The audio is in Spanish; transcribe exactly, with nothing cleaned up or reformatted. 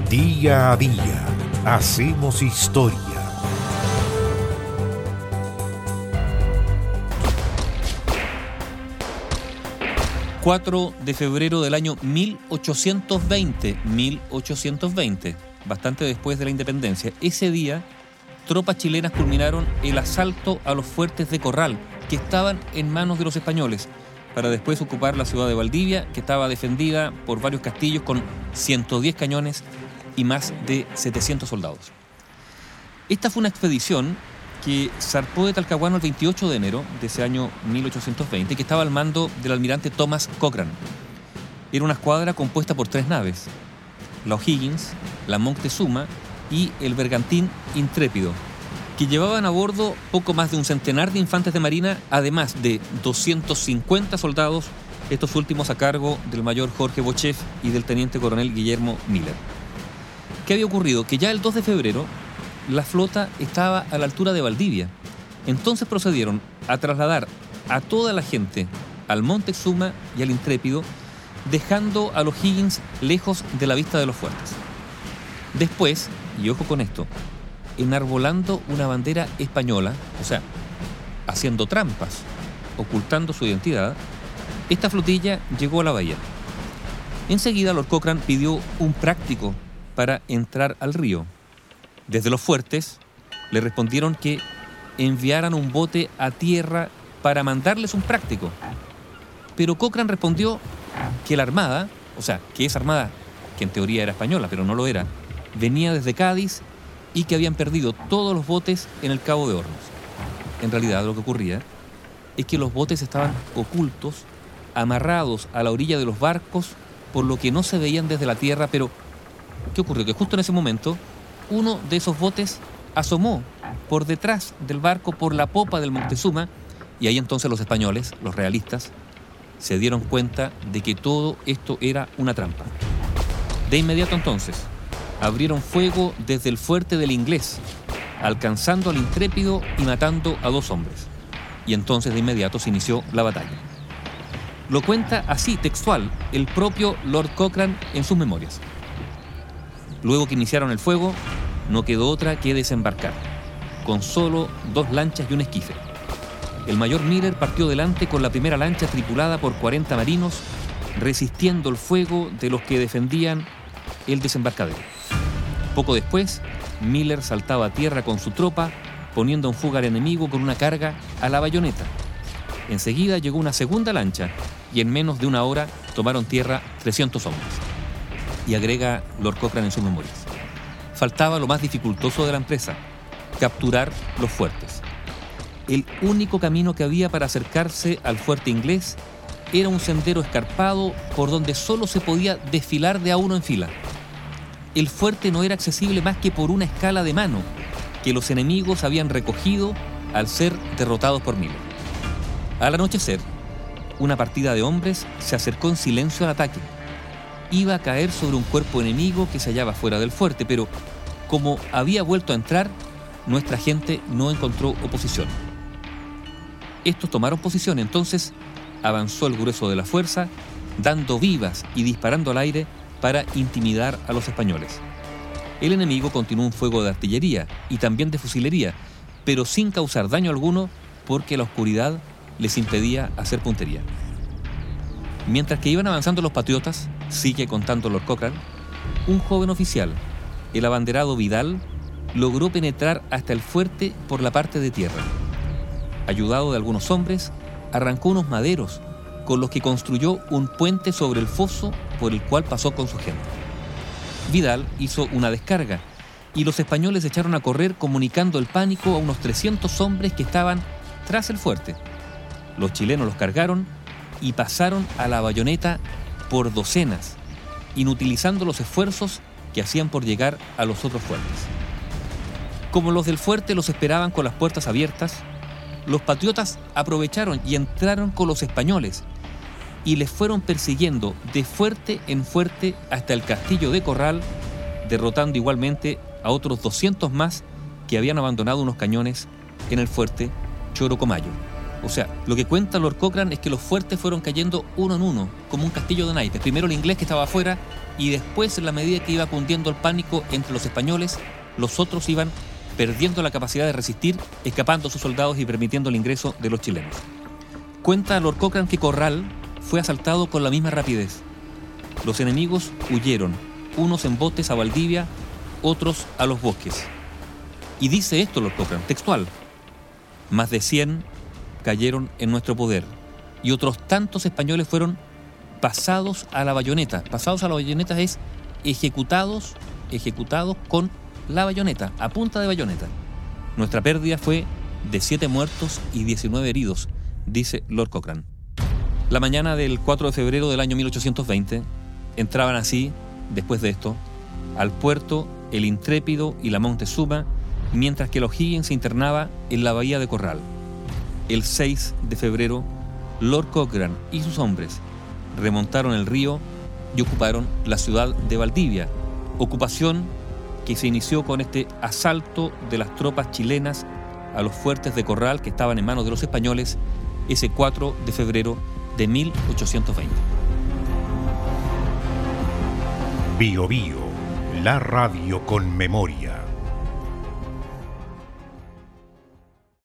Día a día hacemos historia. cuatro de febrero del año mil ochocientos veinte, mil ochocientos veinte, bastante después de la independencia. Ese día, tropas chilenas culminaron el asalto a los fuertes de Corral, que estaban en manos de los españoles, para después ocupar la ciudad de Valdivia, que estaba defendida por varios castillos con ciento diez cañones y más de setecientos soldados. Esta fue una expedición que zarpó de Talcahuano el veintiocho de enero de ese año mil ochocientos veinte, que estaba al mando del almirante Thomas Cochrane. Era una escuadra compuesta por tres naves: la O'Higgins, la Moctezuma y el bergantín Intrépido, que llevaban a bordo poco más de un centenar de infantes de marina, además de doscientos cincuenta soldados, estos últimos a cargo del mayor Jorge Bocheff y del teniente coronel Guillermo Miller. ¿Qué había ocurrido? Que ya el dos de febrero la flota estaba a la altura de Valdivia. Entonces procedieron a trasladar a toda la gente al Moctezuma y al Intrépido, dejando a los Higgins lejos de la vista de los fuertes. Después, y ojo con esto, enarbolando una bandera española, o sea, haciendo trampas, ocultando su identidad, esta flotilla llegó a la bahía. Enseguida Lord Cochrane pidió un práctico para entrar al río. Desde los fuertes le respondieron que enviaran un bote a tierra para mandarles un práctico. Pero Cochrane respondió que la armada, o sea, que esa armada, que en teoría era española, pero no lo era, venía desde Cádiz y que habían perdido todos los botes en el Cabo de Hornos. En realidad lo que ocurría es que los botes estaban ocultos, amarrados a la orilla de los barcos, por lo que no se veían desde la tierra. Pero ¿qué ocurrió? Que justo en ese momento uno de esos botes asomó por detrás del barco, por la popa del Moctezuma, y ahí entonces los españoles, los realistas, se dieron cuenta de que todo esto era una trampa. De inmediato entonces abrieron fuego desde el fuerte del Inglés, alcanzando al Intrépido y matando a dos hombres. Y entonces de inmediato se inició la batalla. Lo cuenta así, textual, el propio Lord Cochrane en sus memorias. Luego que iniciaron el fuego, no quedó otra que desembarcar, con solo dos lanchas y un esquife. El mayor Miller partió delante con la primera lancha tripulada por cuarenta marinos, resistiendo el fuego de los que defendían el desembarcadero. Poco después, Miller saltaba a tierra con su tropa, poniendo en fuga al enemigo con una carga a la bayoneta. Enseguida llegó una segunda lancha y en menos de una hora tomaron tierra trescientos hombres. Y agrega Lord Cochrane en sus memorias: faltaba lo más dificultoso de la empresa, capturar los fuertes. El único camino que había para acercarse al fuerte inglés era un sendero escarpado por donde solo se podía desfilar de a uno en fila. El fuerte no era accesible más que por una escala de mano que los enemigos habían recogido al ser derrotados por Miller. Al anochecer, una partida de hombres se acercó en silencio al ataque. Iba a caer sobre un cuerpo enemigo que se hallaba fuera del fuerte, pero como había vuelto a entrar, nuestra gente no encontró oposición. Estos tomaron posición, entonces avanzó el grueso de la fuerza, dando vivas y disparando al aire para intimidar a los españoles. El enemigo continuó un fuego de artillería y también de fusilería, pero sin causar daño alguno porque la oscuridad les impedía hacer puntería. Mientras que iban avanzando los patriotas, sigue contando Lord Cochrane, un joven oficial, el abanderado Vidal, logró penetrar hasta el fuerte por la parte de tierra. Ayudado de algunos hombres, arrancó unos maderos con los que construyó un puente sobre el foso por el cual pasó con su gente. Vidal hizo una descarga y los españoles echaron a correr, comunicando el pánico a unos trescientos hombres que estaban tras el fuerte. Los chilenos los cargaron y pasaron a la bayoneta por docenas, inutilizando los esfuerzos que hacían por llegar a los otros fuertes. Como los del fuerte los esperaban con las puertas abiertas, los patriotas aprovecharon y entraron con los españoles y les fueron persiguiendo de fuerte en fuerte hasta el castillo de Corral, derrotando igualmente a otros doscientos más que habían abandonado unos cañones en el fuerte Chorocomayo. O sea, lo que cuenta Lord Cochrane es que los fuertes fueron cayendo uno en uno, como un castillo de naipes. Primero el inglés, que estaba afuera, y después, en la medida que iba cundiendo el pánico entre los españoles, los otros iban perdiendo la capacidad de resistir, escapando sus soldados y permitiendo el ingreso de los chilenos. Cuenta Lord Cochrane que Corral fue asaltado con la misma rapidez. Los enemigos huyeron, unos en botes a Valdivia, otros a los bosques. Y dice esto Lord Cochrane, textual: más de cien cayeron en nuestro poder y otros tantos españoles fueron pasados a la bayoneta. Pasados a la bayoneta es ejecutados, ejecutados con la bayoneta, a punta de bayoneta. Nuestra pérdida fue de siete muertos y diecinueve heridos, dice Lord Cochrane. La mañana del cuatro de febrero del año mil ochocientos veinte entraban así, después de esto, al puerto el Intrépido y la Montezuma, mientras que el O'Higgins se internaba en la bahía de Corral. El seis de febrero, Lord Cochrane y sus hombres remontaron el río y ocuparon la ciudad de Valdivia, ocupación que se inició con este asalto de las tropas chilenas a los fuertes de Corral que estaban en manos de los españoles ese cuatro de febrero de mil ochocientos veinte. Bio Bio, la radio con memoria.